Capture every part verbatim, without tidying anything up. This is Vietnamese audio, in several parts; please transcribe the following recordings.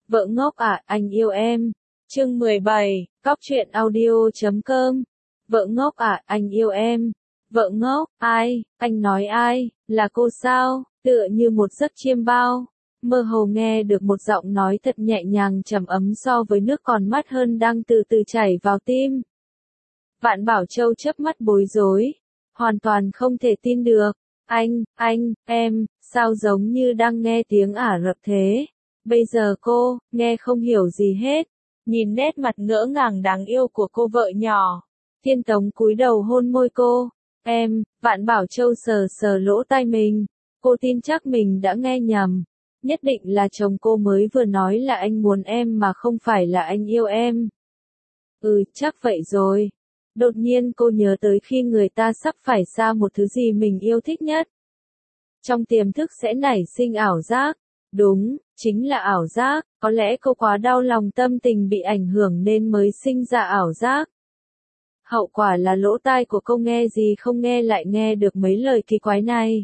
Vợ ngốc à, anh yêu em. Chương mười bảy, cóc truyện audio chấm com. Vợ ngốc à, anh yêu em. Vợ ngốc, ai, anh nói ai, là cô sao, tựa như một giấc chiêm bao. Mơ hồ nghe được một giọng nói thật nhẹ nhàng trầm ấm so với nước còn mát hơn đang từ từ chảy vào tim. Vạn Bảo Châu chớp mắt bối rối, hoàn toàn không thể tin được. Anh, anh, em, sao giống như đang nghe tiếng Ả Rập thế? Bây giờ cô, nghe không hiểu gì hết. Nhìn nét mặt ngỡ ngàng đáng yêu của cô vợ nhỏ. Thiên Tống cúi đầu hôn môi cô. Em, Vạn Bảo Châu sờ sờ lỗ tai mình. Cô tin chắc mình đã nghe nhầm. Nhất định là chồng cô mới vừa nói là anh muốn em mà không phải là anh yêu em. Ừ, chắc vậy rồi. Đột nhiên cô nhớ tới khi người ta sắp phải xa một thứ gì mình yêu thích nhất. Trong tiềm thức sẽ nảy sinh ảo giác. Đúng, chính là ảo giác, có lẽ cô quá đau lòng tâm tình bị ảnh hưởng nên mới sinh ra ảo giác. Hậu quả là lỗ tai của cô nghe gì không nghe lại nghe được mấy lời kỳ quái này.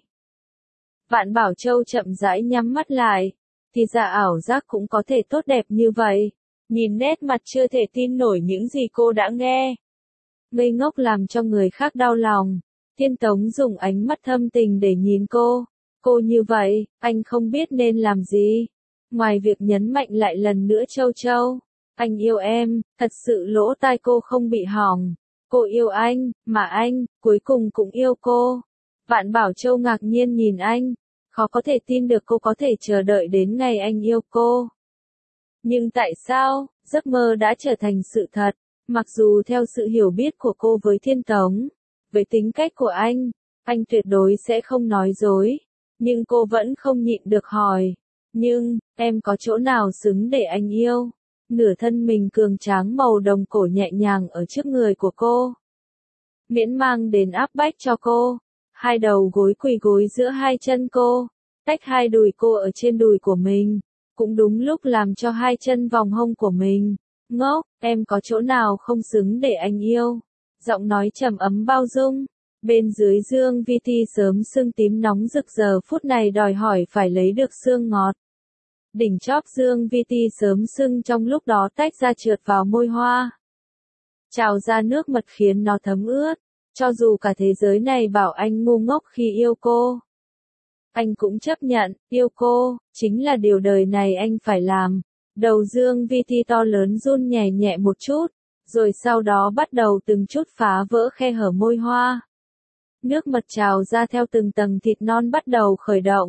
Vạn Bảo Châu chậm rãi nhắm mắt lại, thì ra ảo giác cũng có thể tốt đẹp như vậy. Nhìn nét mặt chưa thể tin nổi những gì cô đã nghe. Ngây ngốc làm cho người khác đau lòng. Thiên Tống dùng ánh mắt thâm tình để nhìn cô. Cô như vậy, anh không biết nên làm gì. Ngoài việc nhấn mạnh lại lần nữa Châu Châu, anh yêu em, thật sự lỗ tai cô không bị hỏng. Cô yêu anh, mà anh, cuối cùng cũng yêu cô. Vạn Bảo Châu ngạc nhiên nhìn anh, khó có thể tin được cô có thể chờ đợi đến ngày anh yêu cô. Nhưng tại sao, giấc mơ đã trở thành sự thật, mặc dù theo sự hiểu biết của cô với Thiên Tống, với tính cách của anh, anh tuyệt đối sẽ không nói dối. Nhưng cô vẫn không nhịn được hỏi, nhưng, em có chỗ nào xứng để anh yêu? Nửa thân mình cường tráng màu đồng cổ nhẹ nhàng ở trước người của cô. Miễn mang đến áp bách cho cô. Hai đầu gối quỳ gối giữa hai chân cô, tách hai đùi cô ở trên đùi của mình, cũng đúng lúc làm cho hai chân vòng hông của mình. Ngốc, em có chỗ nào không xứng để anh yêu? Giọng nói trầm ấm bao dung. Bên dưới dương vi ti sớm sưng tím nóng rực giờ phút này đòi hỏi phải lấy được xương ngọt. Đỉnh chóp dương vi ti sớm sưng trong lúc đó tách ra trượt vào môi hoa. Trào ra nước mật khiến nó thấm ướt. Cho dù cả thế giới này bảo anh ngu ngốc khi yêu cô, anh cũng chấp nhận, yêu cô, chính là điều đời này anh phải làm. Đầu dương vi ti to lớn run nhẹ nhẹ một chút, rồi sau đó bắt đầu từng chút phá vỡ khe hở môi hoa. Nước mật trào ra theo từng tầng thịt non bắt đầu khởi động.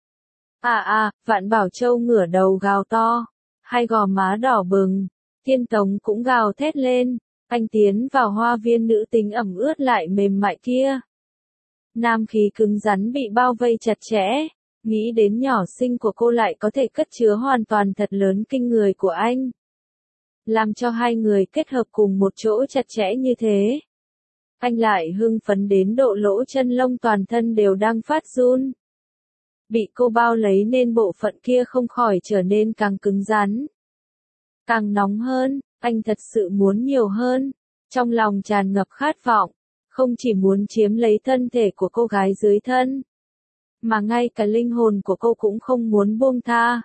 À à, Vạn Bảo Châu ngửa đầu gào to, hai gò má đỏ bừng. Thiên Tống cũng gào thét lên, anh tiến vào hoa viên nữ tính ẩm ướt lại mềm mại kia. Nam khí cứng rắn bị bao vây chặt chẽ, nghĩ đến nhỏ xinh của cô lại có thể cất chứa hoàn toàn thật lớn kinh người của anh. Làm cho hai người kết hợp cùng một chỗ chặt chẽ như thế. Anh lại hưng phấn đến độ lỗ chân lông toàn thân đều đang phát run. Bị cô bao lấy nên bộ phận kia không khỏi trở nên càng cứng rắn. Càng nóng hơn, anh thật sự muốn nhiều hơn. Trong lòng tràn ngập khát vọng, không chỉ muốn chiếm lấy thân thể của cô gái dưới thân, mà ngay cả linh hồn của cô cũng không muốn buông tha.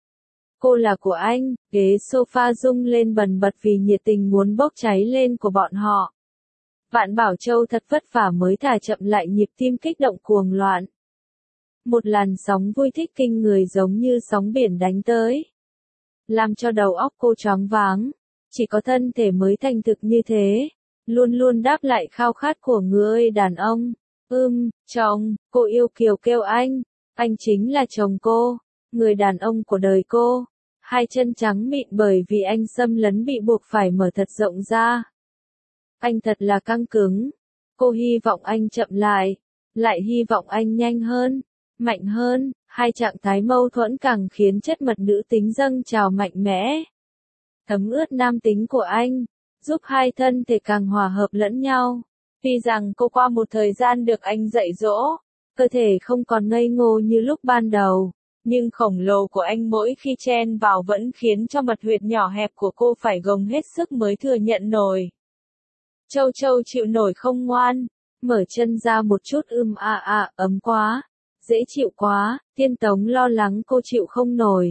Cô là của anh, ghế sofa rung lên bần bật vì nhiệt tình muốn bốc cháy lên của bọn họ. Vạn Bảo Châu thật vất vả mới thả chậm lại nhịp tim kích động cuồng loạn. Một làn sóng vui thích kinh người giống như sóng biển đánh tới, làm cho đầu óc cô choáng váng. Chỉ có thân thể mới thành thực như thế, luôn luôn đáp lại khao khát của người đàn ông. Ưm, chồng, cô yêu kiều kêu anh, anh chính là chồng cô, người đàn ông của đời cô. Hai chân trắng mịn bởi vì anh xâm lấn bị buộc phải mở thật rộng ra. Anh thật là căng cứng. Cô hy vọng anh chậm lại, lại hy vọng anh nhanh hơn, mạnh hơn. Hai trạng thái mâu thuẫn càng khiến chất mật nữ tính dâng trào mạnh mẽ. Thấm ướt nam tính của anh, giúp hai thân thể càng hòa hợp lẫn nhau. Tuy rằng cô qua một thời gian được anh dạy dỗ, cơ thể không còn ngây ngô như lúc ban đầu, nhưng khổng lồ của anh mỗi khi chen vào vẫn khiến cho mật huyệt nhỏ hẹp của cô phải gồng hết sức mới thừa nhận nổi. Châu Châu chịu nổi không ngoan, mở chân ra một chút ưm a a, ấm quá, dễ chịu quá. Thiên Tống lo lắng cô chịu không nổi,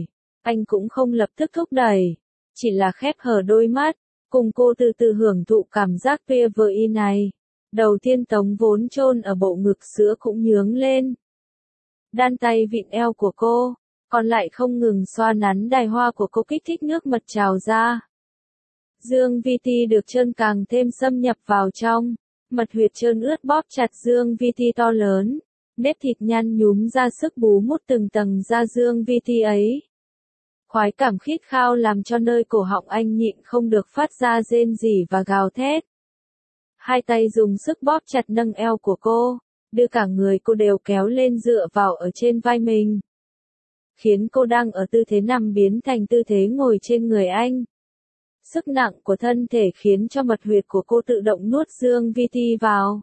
Anh cũng không lập tức thúc đẩy, chỉ là khép hờ đôi mắt, cùng cô từ từ hưởng thụ cảm giác pê vê i này. Đầu Thiên Tống vốn chôn ở bộ ngực sữa cũng nhướng lên. Đan tay vịn eo của cô, còn lại không ngừng xoa nắn đài hoa của cô kích thích nước mật trào ra. Dương vi ti được trơn càng thêm xâm nhập vào trong, mật huyệt trơn ướt bóp chặt dương vi ti to lớn, nếp thịt nhăn nhúm ra sức bú mút từng tầng da dương vi ti ấy. Khoái cảm khít khao làm cho nơi cổ họng anh nhịn không được phát ra rên rỉ và gào thét. Hai tay dùng sức bóp chặt nâng eo của cô, đưa cả người cô đều kéo lên dựa vào ở trên vai mình. Khiến cô đang ở tư thế nằm biến thành tư thế ngồi trên người anh. Sức nặng của thân thể khiến cho mật huyệt của cô tự động nuốt dương vi ti vào.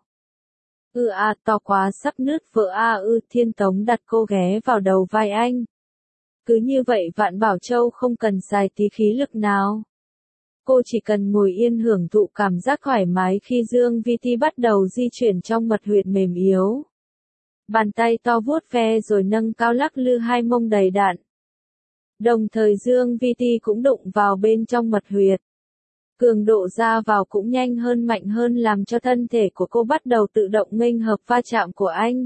Ư à to quá sắp nứt vỡ a ư Thiên Tống đặt cô ghé vào đầu vai anh. Cứ như vậy Vạn Bảo Châu không cần xài tí khí lực nào. Cô chỉ cần ngồi yên hưởng thụ cảm giác thoải mái khi dương vi ti bắt đầu di chuyển trong mật huyệt mềm yếu. Bàn tay to vuốt ve rồi nâng cao lắc lư hai mông đầy đặn. Đồng thời dương vi ti cũng đụng vào bên trong mật huyệt. Cường độ ra vào cũng nhanh hơn mạnh hơn làm cho thân thể của cô bắt đầu tự động nghênh hợp va chạm của anh.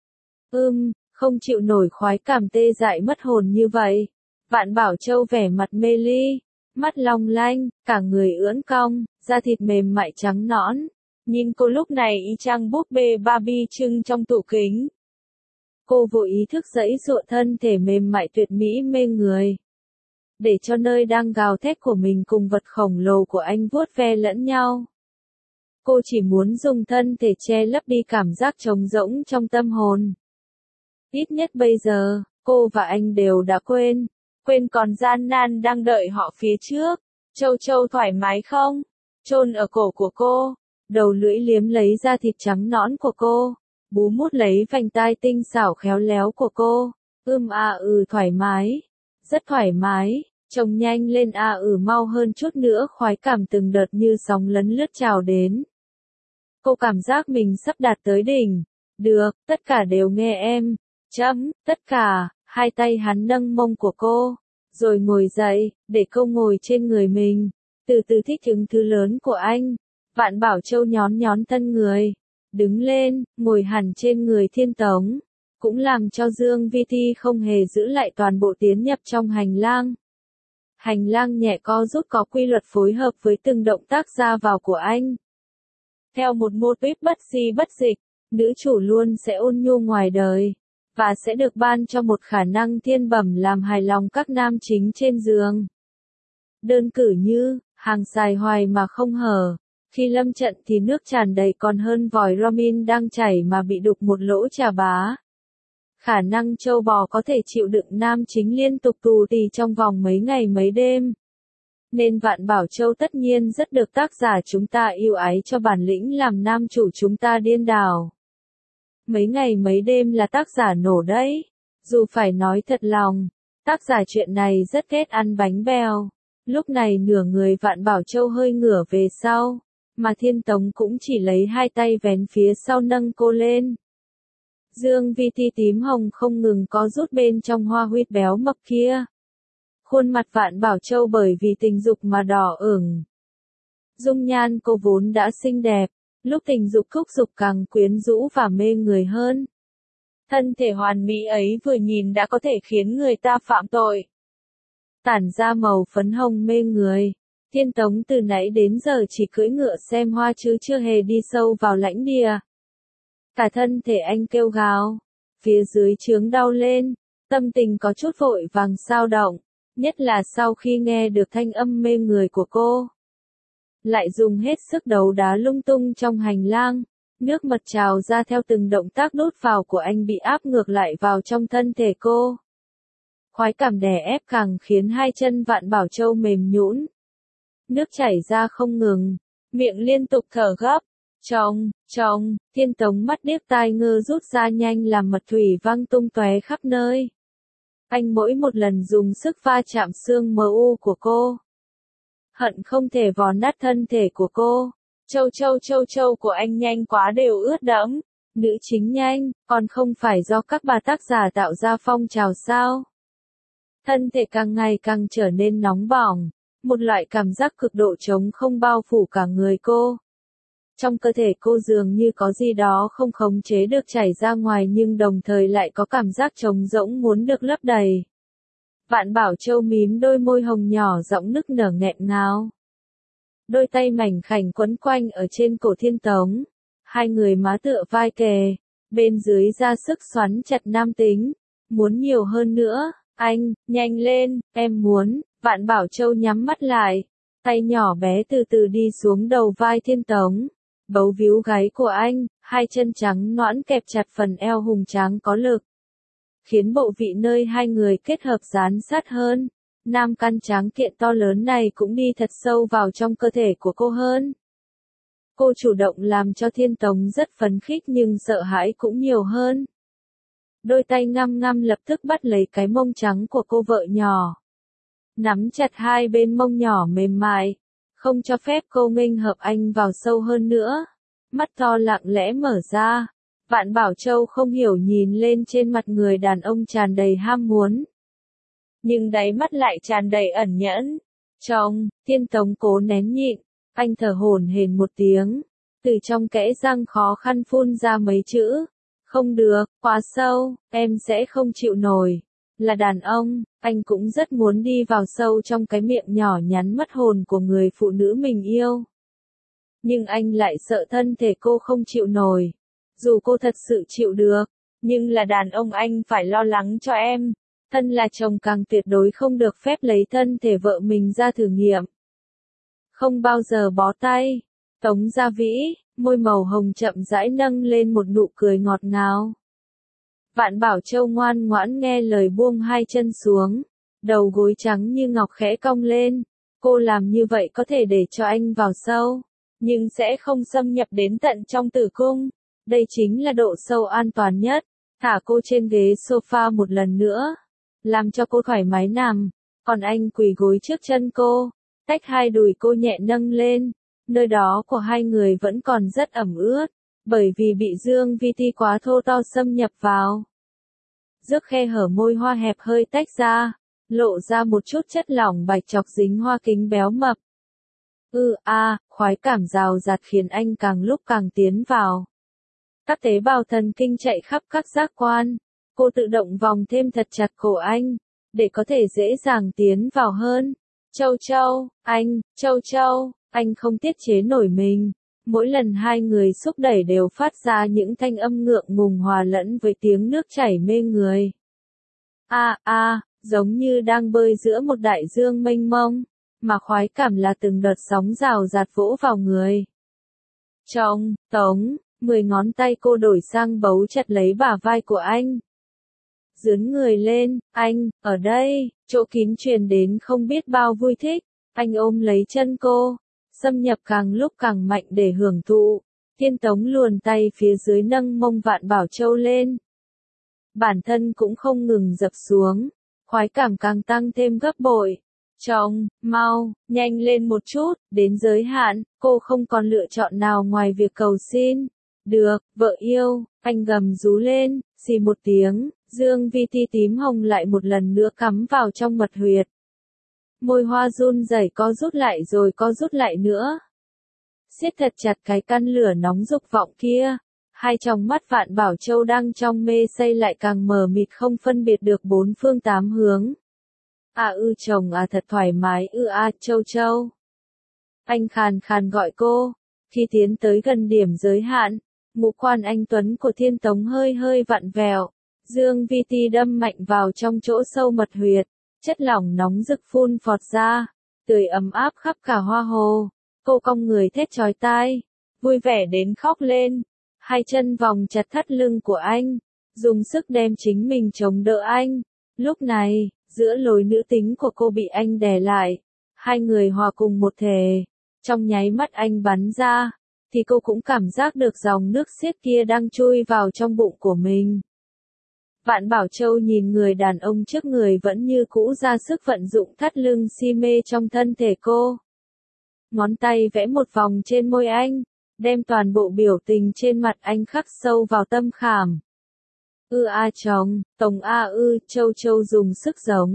Ưm, không chịu nổi khoái cảm tê dại mất hồn như vậy. Vạn Bảo Châu vẻ mặt mê ly, mắt long lanh, cả người ưỡn cong, da thịt mềm mại trắng nõn. Nhìn cô lúc này y chang búp bê Barbie trưng trong tủ kính. Cô vô ý thức giãy giụa thân thể mềm mại tuyệt mỹ mê người. Để cho nơi đang gào thét của mình cùng vật khổng lồ của anh vuốt ve lẫn nhau. Cô chỉ muốn dùng thân thể che lấp đi cảm giác trống rỗng trong tâm hồn. Ít nhất bây giờ, cô và anh đều đã quên. Quên còn gian nan đang đợi họ phía trước. Châu Châu thoải mái không? Chôn ở cổ của cô. Đầu lưỡi liếm lấy da thịt trắng nõn của cô. Bú mút lấy vành tai tinh xảo khéo léo của cô. Ưm a ừ thoải mái. Rất thoải mái. Trông nhanh lên a ừ mau hơn chút nữa khoái cảm từng đợt như sóng lấn lướt trào đến. Cô cảm giác mình sắp đạt tới đỉnh. Được, tất cả đều nghe em. Chấm, tất cả. Hai tay hắn nâng mông của cô. Rồi ngồi dậy, để cô ngồi trên người mình. Từ từ thích ứng thứ lớn của anh. Vạn Bảo Châu nhón nhón thân người. Đứng lên, ngồi hẳn trên người Thiên Tống. Cũng làm cho Dương vi ti không hề giữ lại toàn bộ tiến nhập trong hành lang. Hành lang nhẹ co rút có quy luật phối hợp với từng động tác ra vào của anh. Theo một mô típ bất di bất dịch, nữ chủ luôn sẽ ôn nhu ngoài đời. Và sẽ được ban cho một khả năng thiên bẩm làm hài lòng các nam chính trên giường. Đơn cử như, hàng xài hoài mà không hở. Khi lâm trận thì nước tràn đầy còn hơn vòi ramen đang chảy mà bị đục một lỗ chà bá. Khả năng châu bò có thể chịu đựng nam chính liên tục tù tì trong vòng mấy ngày mấy đêm. Nên Vạn Bảo Châu tất nhiên rất được tác giả chúng ta yêu ái cho bản lĩnh làm nam chủ chúng ta điên đảo. Mấy ngày mấy đêm là tác giả nổ đấy. Dù phải nói thật lòng, tác giả chuyện này rất ghét ăn bánh bèo. Lúc này nửa người Vạn Bảo Châu hơi ngửa về sau, mà Thiên Tống cũng chỉ lấy hai tay vén phía sau nâng cô lên. Dương vi ti tím hồng không ngừng có rút bên trong hoa huyết béo mập kia. Khuôn mặt Vạn Bảo Châu bởi vì tình dục mà đỏ ửng. Dung nhan cô vốn đã xinh đẹp, lúc tình dục thúc dục càng quyến rũ và mê người hơn. Thân thể hoàn mỹ ấy vừa nhìn đã có thể khiến người ta phạm tội. Tản ra màu phấn hồng mê người. Thiên Tống từ nãy đến giờ chỉ cưỡi ngựa xem hoa chứ chưa hề đi sâu vào lãnh địa. Cả thân thể anh kêu gào. Phía dưới chướng đau lên. Tâm tình có chút vội vàng xao động. Nhất là sau khi nghe được thanh âm mê người của cô. Lại dùng hết sức đấu đá lung tung trong hành lang. Nước mật trào ra theo từng động tác đút vào của anh bị áp ngược lại vào trong thân thể cô. Khoái cảm đè ép càng khiến hai chân Vạn Bảo Châu mềm nhũn. Nước chảy ra không ngừng, miệng liên tục thở gấp. Chồng, chồng, Thiên Tống mắt điếc tai ngơ rút ra nhanh làm mật thủy văng tung tóe khắp nơi. Anh mỗi một lần dùng sức va chạm xương mờ u của cô. Hận không thể vò nát thân thể của cô. Châu châu châu châu của anh nhanh quá đều ướt đẫm. Nữ chính nhanh, còn không phải do các bà tác giả tạo ra phong trào sao? thân thể càng ngày càng trở nên nóng bỏng, một loại cảm giác cực độ trống không bao phủ cả người cô. Trong cơ thể cô dường như có gì đó không khống chế được chảy ra ngoài nhưng đồng thời lại có cảm giác trống rỗng muốn được lấp đầy. Vạn Bảo Châu mím đôi môi hồng nhỏ giọng nức nở nghẹn ngào. Đôi tay mảnh khảnh quấn quanh ở trên cổ Thiên Tống. Hai người má tựa vai kề, bên dưới ra sức xoắn chặt nam tính. Muốn nhiều hơn nữa, anh, nhanh lên, em muốn. Vạn Bảo Châu nhắm mắt lại, tay nhỏ bé từ từ đi xuống đầu vai Thiên Tống. Bấu víu gáy của anh, hai chân trắng nõn kẹp chặt phần eo hùng tráng có lực. Khiến bộ vị nơi hai người kết hợp dán sát hơn. Nam căn tráng kiện to lớn này cũng đi thật sâu vào trong cơ thể của cô hơn. Cô chủ động làm cho Thiên Tống rất phấn khích nhưng sợ hãi cũng nhiều hơn. Đôi tay ngăm ngăm lập tức bắt lấy cái mông trắng của cô vợ nhỏ. Nắm chặt hai bên mông nhỏ mềm mại, không cho phép cô nghênh hợp anh vào sâu hơn nữa. Mắt to lặng lẽ mở ra, Vạn Bảo Châu không hiểu nhìn lên trên mặt người đàn ông tràn đầy ham muốn. Nhưng đáy mắt lại tràn đầy ẩn nhẫn. Trong, Thiên Tống cố nén nhịn, anh thở hổn hển một tiếng, từ trong kẽ răng khó khăn phun ra mấy chữ. Không được, quá sâu, em sẽ không chịu nổi. Là đàn ông, anh cũng rất muốn đi vào sâu trong cái miệng nhỏ nhắn mất hồn của người phụ nữ mình yêu. Nhưng anh lại sợ thân thể cô không chịu nổi. Dù cô thật sự chịu được, nhưng là đàn ông anh phải lo lắng cho em. Thân là chồng càng tuyệt đối không được phép lấy thân thể vợ mình ra thử nghiệm. Không bao giờ bó tay. Tống Gia Vĩ, môi màu hồng chậm rãi nâng lên một nụ cười ngọt ngào. Vạn Bảo Châu ngoan ngoãn nghe lời buông hai chân xuống. Đầu gối trắng như ngọc khẽ cong lên. Cô làm như vậy có thể để cho anh vào sâu, nhưng sẽ không xâm nhập đến tận trong tử cung. Đây chính là độ sâu an toàn nhất. Thả cô trên ghế sofa một lần nữa, làm cho cô thoải mái nằm, còn anh quỳ gối trước chân cô, tách hai đùi cô nhẹ nâng lên, nơi đó của hai người vẫn còn rất ẩm ướt, bởi vì bị dương vi ti quá thô to xâm nhập vào. Rước khe hở môi hoa hẹp hơi tách ra, lộ ra một chút chất lỏng bạch chọc dính hoa kính béo mập. Ừ a, à, khoái cảm rào rạt khiến anh càng lúc càng tiến vào. Các tế bào thần kinh chạy khắp các giác quan. Cô tự động vòng thêm thật chặt cổ anh, để có thể dễ dàng tiến vào hơn. Châu Châu, anh, Châu Châu, anh không tiết chế nổi mình. Mỗi lần hai người xúc đẩy đều phát ra những thanh âm ngượng ngùng hòa lẫn với tiếng nước chảy mê người. A a, giống như đang bơi giữa một đại dương mênh mông, mà khoái cảm là từng đợt sóng rào rạt vỗ vào người. Trong, Tống, mười ngón tay cô đổi sang bấu chặt lấy bả vai của anh. Dướn người lên, anh, ở đây, chỗ kín truyền đến không biết bao vui thích. Anh ôm lấy chân cô, xâm nhập càng lúc càng mạnh để hưởng thụ. Thiên Tống luồn tay phía dưới nâng mông Vạn Bảo Châu lên. Bản thân cũng không ngừng dập xuống, khoái cảm càng tăng thêm gấp bội. Trong, mau, nhanh lên một chút, đến giới hạn, cô không còn lựa chọn nào ngoài việc cầu xin. Được, vợ yêu, anh gầm rú lên, xì một tiếng, dương vi ti tím hồng lại một lần nữa cắm vào trong mật huyệt. Môi hoa run rẩy co rút lại rồi co rút lại nữa. Siết thật chặt cái căn lửa nóng dục vọng kia. Hai tròng mắt Vạn Bảo Châu đang trong mê say lại càng mờ mịt không phân biệt được bốn phương tám hướng. À ư chồng à thật thoải mái ư a à, Châu Châu. Anh khàn khàn gọi cô. Khi tiến tới gần điểm giới hạn, ngũ quan anh Tuấn của Thiên Tống hơi hơi vặn vẹo. Dương vi ti đâm mạnh vào trong chỗ sâu mật huyệt. Chất lỏng nóng rực phun phọt ra, tươi ấm áp khắp cả hoa hồ. Cô cong người thét chói tai, vui vẻ đến khóc lên. Hai chân vòng chặt thắt lưng của anh, dùng sức đem chính mình chống đỡ anh. Lúc này, giữa lối nữ tính của cô bị anh đè lại, hai người hòa cùng một thể. Trong nháy mắt anh bắn ra, thì cô cũng cảm giác được dòng nước xiết kia đang chui vào trong bụng của mình. Vạn Bảo Châu nhìn người đàn ông trước người vẫn như cũ ra sức vận dụng thắt lưng si mê trong thân thể cô. Ngón tay vẽ một vòng trên môi anh, đem toàn bộ biểu tình trên mặt anh khắc sâu vào tâm khảm. Ư a chồng, Tống a ư, Châu Châu dùng sức giống.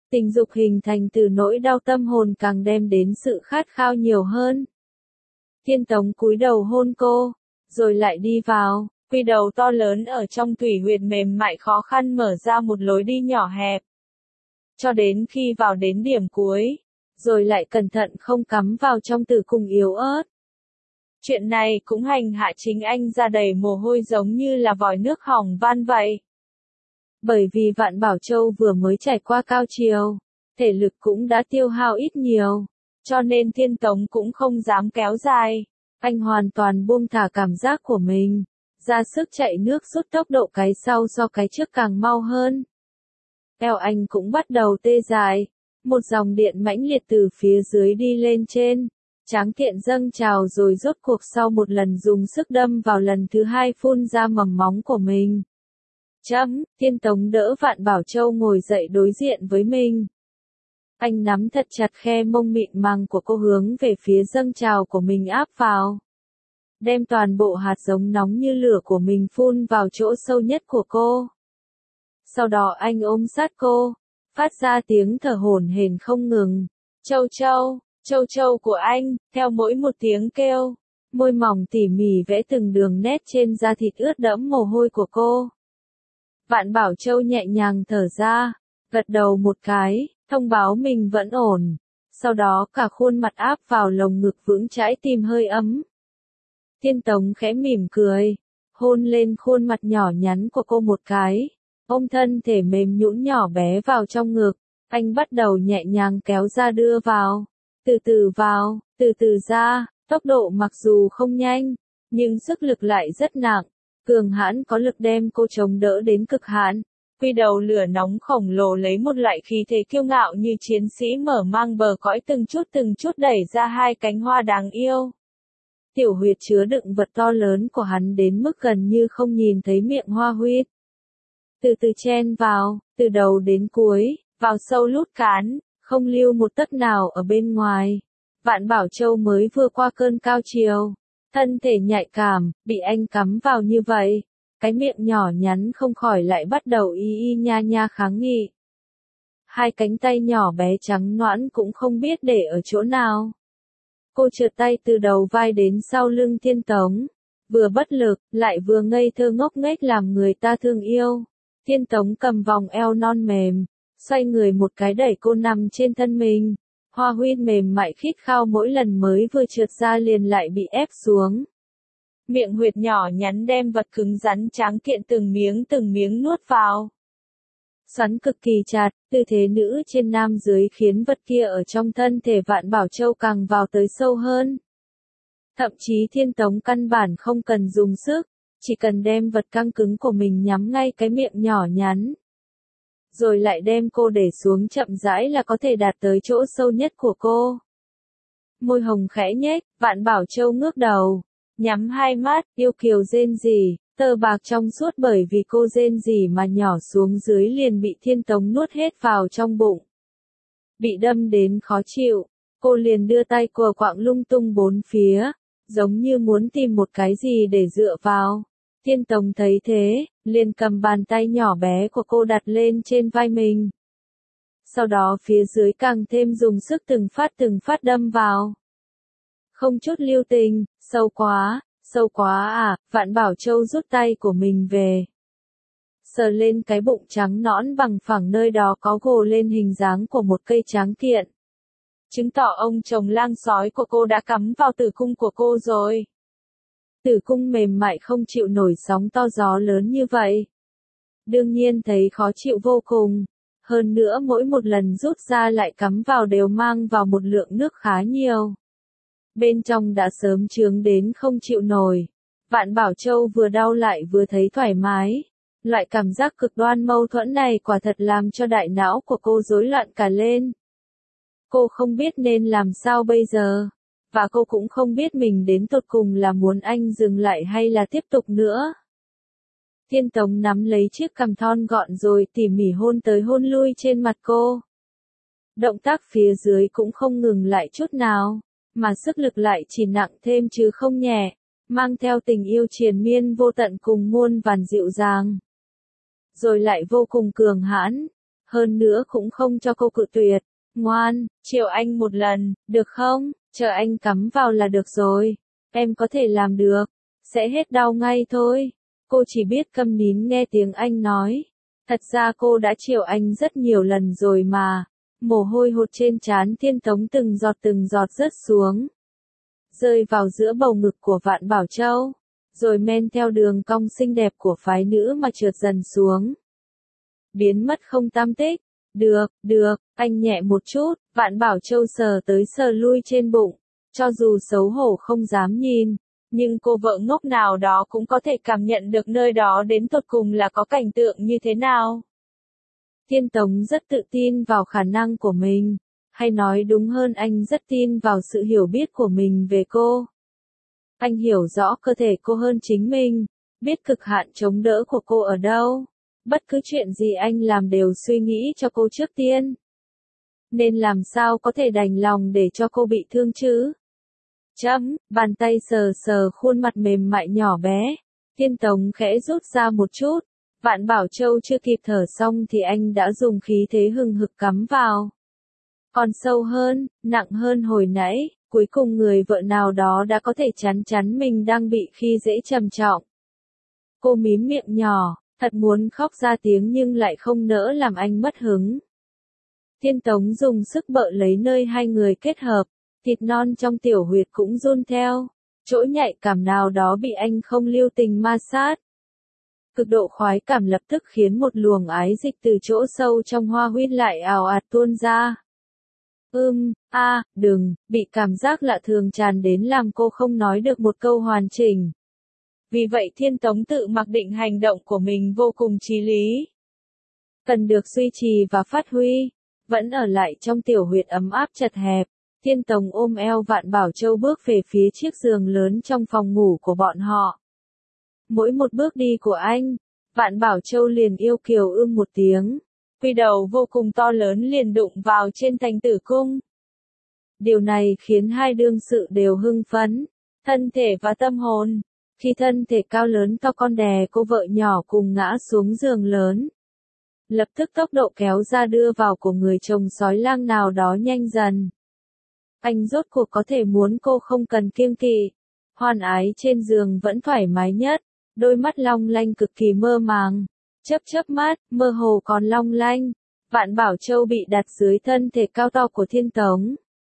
Tình dục hình thành từ nỗi đau tâm hồn càng đem đến sự khát khao nhiều hơn. Thiên Tống cúi đầu hôn cô, rồi lại đi vào, quy đầu to lớn ở trong thủy huyệt mềm mại khó khăn mở ra một lối đi nhỏ hẹp. Cho đến khi vào đến điểm cuối, rồi lại cẩn thận không cắm vào trong tử cung yếu ớt. Chuyện này cũng hành hạ chính anh ra đầy mồ hôi giống như là vòi nước hỏng van vậy. Bởi vì Vạn Bảo Châu vừa mới trải qua cao triều, thể lực cũng đã tiêu hao ít nhiều, cho nên Thiên Tống cũng không dám kéo dài. Anh hoàn toàn buông thả cảm giác của mình, ra sức chạy nước rút tốc độ cái sau so cái trước càng mau hơn. Eo anh cũng bắt đầu tê dại, một dòng điện mãnh liệt từ phía dưới đi lên trên, tráng kiện dâng trào rồi rốt cuộc sau một lần dùng sức đâm vào lần thứ hai phun ra mầm móng của mình. Chấm, Thiên Tống đỡ Vạn Bảo Châu ngồi dậy đối diện với mình. Anh nắm thật chặt khe mông mịn màng của cô hướng về phía dâng trào của mình áp vào. Đem toàn bộ hạt giống nóng như lửa của mình phun vào chỗ sâu nhất của cô. Sau đó anh ôm sát cô, phát ra tiếng thở hổn hển không ngừng. Châu Châu, Châu Châu của anh, theo mỗi một tiếng kêu, môi mỏng tỉ mỉ vẽ từng đường nét trên da thịt ướt đẫm mồ hôi của cô. Vạn Bảo Châu nhẹ nhàng thở ra, gật đầu một cái, thông báo mình vẫn ổn. Sau đó cả khuôn mặt áp vào lồng ngực vững chãi tim hơi ấm. Thiên Tống khẽ mỉm cười, hôn lên khuôn mặt nhỏ nhắn của cô một cái, ôm thân thể mềm nhũn nhỏ bé vào trong ngực, anh bắt đầu nhẹ nhàng kéo ra đưa vào, từ từ vào, từ từ ra, tốc độ mặc dù không nhanh, nhưng sức lực lại rất nặng, cường hãn có lực đem cô chống đỡ đến cực hạn. Quy đầu lửa nóng khổng lồ lấy một loại khí thế kiêu ngạo như chiến sĩ mở mang bờ cõi từng chút từng chút đẩy ra hai cánh hoa đáng yêu. Tiểu huyệt chứa đựng vật to lớn của hắn đến mức gần như không nhìn thấy miệng hoa huyết. Từ từ chen vào, từ đầu đến cuối, vào sâu lút cán, không lưu một tấc nào ở bên ngoài. Vạn Bảo Châu mới vừa qua cơn cao triều, thân thể nhạy cảm, bị anh cắm vào như vậy. Cái miệng nhỏ nhắn không khỏi lại bắt đầu y y nha nha kháng nghị. Hai cánh tay nhỏ bé trắng nõn cũng không biết để ở chỗ nào. Cô trượt tay từ đầu vai đến sau lưng Thiên Tống, vừa bất lực, lại vừa ngây thơ ngốc nghếch làm người ta thương yêu. Thiên Tống cầm vòng eo non mềm, xoay người một cái đẩy cô nằm trên thân mình. Hoa huyết mềm mại khít khao mỗi lần mới vừa trượt ra liền lại bị ép xuống. Miệng huyệt nhỏ nhắn đem vật cứng rắn tráng kiện từng miếng từng miếng nuốt vào. Xoắn cực kỳ chặt, tư thế nữ trên nam dưới khiến vật kia ở trong thân thể Vạn Bảo Châu càng vào tới sâu hơn. Thậm chí Thiên Tống căn bản không cần dùng sức, chỉ cần đem vật căng cứng của mình nhắm ngay cái miệng nhỏ nhắn. Rồi lại đem cô để xuống chậm rãi là có thể đạt tới chỗ sâu nhất của cô. Môi hồng khẽ nhếch, Vạn Bảo Châu ngước đầu, nhắm hai mắt, yêu kiều rên rỉ, tơ bạc trong suốt bởi vì cô rên rỉ mà nhỏ xuống dưới liền bị Thiên Tống nuốt hết vào trong bụng. Bị đâm đến khó chịu, cô liền đưa tay cùa quạng lung tung bốn phía, giống như muốn tìm một cái gì để dựa vào. Thiên Tống thấy thế, liền cầm bàn tay nhỏ bé của cô đặt lên trên vai mình. Sau đó phía dưới càng thêm dùng sức từng phát từng phát đâm vào. Không chút lưu tình, sâu quá, sâu quá à, Vạn Bảo Châu rút tay của mình về. Sờ lên cái bụng trắng nõn bằng phẳng nơi đó có gồ lên hình dáng của một cây tráng kiện. Chứng tỏ ông chồng lang sói của cô đã cắm vào tử cung của cô rồi. Tử cung mềm mại không chịu nổi sóng to gió lớn như vậy. Đương nhiên thấy khó chịu vô cùng. Hơn nữa mỗi một lần rút ra lại cắm vào đều mang vào một lượng nước khá nhiều. Bên trong đã sớm chướng đến không chịu nổi. Vạn Bảo Châu vừa đau lại vừa thấy thoải mái. Loại cảm giác cực đoan mâu thuẫn này quả thật làm cho đại não của cô rối loạn cả lên. Cô không biết nên làm sao bây giờ. Và cô cũng không biết mình đến tột cùng là muốn anh dừng lại hay là tiếp tục nữa. Thiên Tống nắm lấy chiếc cằm thon gọn rồi tỉ mỉ hôn tới hôn lui trên mặt cô. Động tác phía dưới cũng không ngừng lại chút nào, mà sức lực lại chỉ nặng thêm chứ không nhẹ, mang theo tình yêu triền miên vô tận cùng muôn vàn dịu dàng. Rồi lại vô cùng cường hãn. hơn nữa cũng không cho cô cự tuyệt. Ngoan, chiều anh một lần, được không? Chờ anh cắm vào là được rồi. Em có thể làm được. Sẽ hết đau ngay thôi. Cô chỉ biết câm nín nghe tiếng anh nói. Thật ra cô đã chiều anh rất nhiều lần rồi mà. Mồ hôi hột trên trán Thiên Tống từng giọt từng giọt rớt xuống. Rơi vào giữa bầu ngực của Vạn Bảo Châu. Rồi men theo đường cong xinh đẹp của phái nữ mà trượt dần xuống. Biến mất không tăm tích. Được, được, anh nhẹ một chút, Vạn Bảo Châu sờ tới sờ lui trên bụng. Cho dù xấu hổ không dám nhìn, nhưng cô vợ ngốc nào đó cũng có thể cảm nhận được nơi đó đến tột cùng là có cảnh tượng như thế nào. Thiên Tống rất tự tin vào khả năng của mình, hay nói đúng hơn anh rất tin vào sự hiểu biết của mình về cô. Anh hiểu rõ cơ thể cô hơn chính mình, biết cực hạn chống đỡ của cô ở đâu. Bất cứ chuyện gì anh làm đều suy nghĩ cho cô trước tiên. Nên làm sao có thể đành lòng để cho cô bị thương chứ? Chấm, bàn tay sờ sờ khuôn mặt mềm mại nhỏ bé. Thiên Tống khẽ rút ra một chút. Vạn Bảo Châu chưa kịp thở xong thì anh đã dùng khí thế hừng hực cắm vào. Còn sâu hơn, nặng hơn hồi nãy, cuối cùng người vợ nào đó đã có thể chắn chắn mình đang bị khi dễ trầm trọng. Cô mím miệng nhỏ, thật muốn khóc ra tiếng nhưng lại không nỡ làm anh mất hứng. Thiên Tống dùng sức bợ lấy nơi hai người kết hợp, thịt non trong tiểu huyệt cũng run theo, chỗ nhạy cảm nào đó bị anh không lưu tình ma sát. Cực độ khoái cảm lập tức khiến một luồng ái dịch từ chỗ sâu trong hoa huyết lại ào ạt tuôn ra. Ưm, a, à, đừng, bị cảm giác lạ thường tràn đến làm cô không nói được một câu hoàn chỉnh. Vì vậy Thiên Tống tự mặc định hành động của mình vô cùng chí lý. Cần được duy trì và phát huy, vẫn ở lại trong tiểu huyệt ấm áp chật hẹp. Thiên Tống ôm eo Vạn Bảo Châu bước về phía chiếc giường lớn trong phòng ngủ của bọn họ. Mỗi một bước đi của anh, Vạn Bảo Châu liền yêu kiều ưm một tiếng. Quy đầu vô cùng to lớn liền đụng vào trên thành tử cung. Điều này khiến hai đương sự đều hưng phấn, thân thể và tâm hồn. Khi thân thể cao lớn to con đè cô vợ nhỏ cùng ngã xuống giường lớn. Lập tức tốc độ kéo ra đưa vào của người chồng sói lang nào đó nhanh dần. Anh rốt cuộc có thể muốn cô không cần kiêng kỵ. Hoan ái trên giường vẫn thoải mái nhất, đôi mắt long lanh cực kỳ mơ màng. Chớp chớp mắt, mơ hồ còn long lanh. Vạn Bảo Châu bị đặt dưới thân thể cao to của Thiên Tống.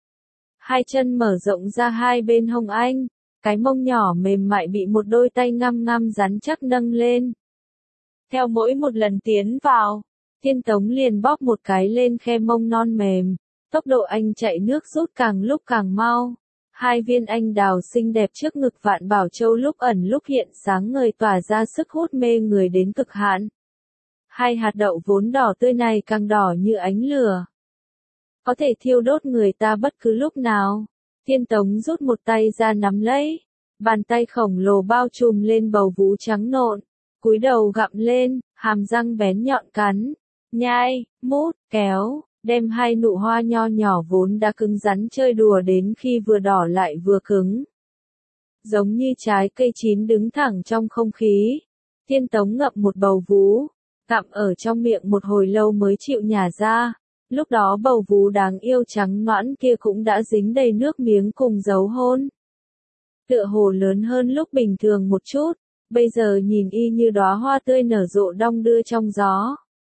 Hai chân mở rộng ra hai bên hông anh. Cái mông nhỏ mềm mại bị một đôi tay ngăm ngăm rắn chắc nâng lên. Theo mỗi một lần tiến vào, Thiên Tống liền bóp một cái lên khe mông non mềm. Tốc độ anh chạy nước rút càng lúc càng mau. Hai viên anh đào xinh đẹp trước ngực Vạn Bảo Châu lúc ẩn lúc hiện sáng ngời tỏa ra sức hút mê người đến cực hạn. Hai hạt đậu vốn đỏ tươi này càng đỏ như ánh lửa. Có thể thiêu đốt người ta bất cứ lúc nào. Thiên Tống rút một tay ra nắm lấy. Bàn tay khổng lồ bao trùm lên bầu vú trắng nộn. Cúi đầu gặm lên, hàm răng bén nhọn cắn. Nhai, mút, kéo. Đem hai nụ hoa nho nhỏ vốn đã cứng rắn chơi đùa đến khi vừa đỏ lại vừa cứng. Giống như trái cây chín đứng thẳng trong không khí. Thiên Tống ngậm một bầu vú, gặm ở trong miệng một hồi lâu mới chịu nhả ra. Lúc đó bầu vú đáng yêu trắng nõn kia cũng đã dính đầy nước miếng cùng dấu hôn. Tựa hồ lớn hơn lúc bình thường một chút, bây giờ nhìn y như đóa hoa tươi nở rộ đong đưa trong gió.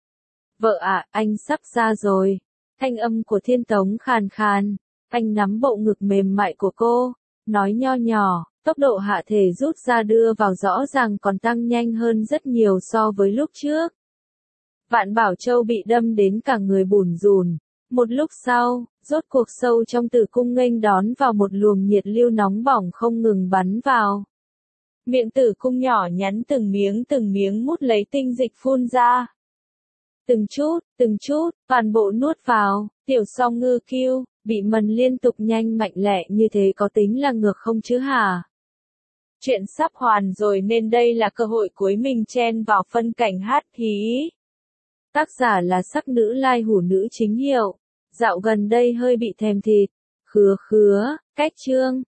Vợ ạ, anh sắp ra rồi. Thanh âm của Thiên Tống khàn khàn. Anh nắm bộ ngực mềm mại của cô, nói nho nhỏ, tốc độ hạ thể rút ra đưa vào rõ ràng còn tăng nhanh hơn rất nhiều so với lúc trước. Vạn Bảo Châu bị đâm đến cả người bủn rủn. Một lúc sau, rốt cuộc sâu trong tử cung nghênh đón vào một luồng nhiệt lưu nóng bỏng không ngừng bắn vào. Miệng tử cung nhỏ nhắn từng miếng từng miếng mút lấy tinh dịch phun ra. Từng chút, từng chút, toàn bộ nuốt vào, tiểu song ngư kiêu, bị mần liên tục nhanh mạnh lẹ như thế có tính là ngược không chứ hả? Chuyện sắp hoàn rồi nên đây là cơ hội cuối mình chen vào phân cảnh hát hí. Tác giả là sắc nữ lai hủ nữ chính hiệu. Dạo gần đây hơi bị thèm thịt. Khứa khứa, cách chương.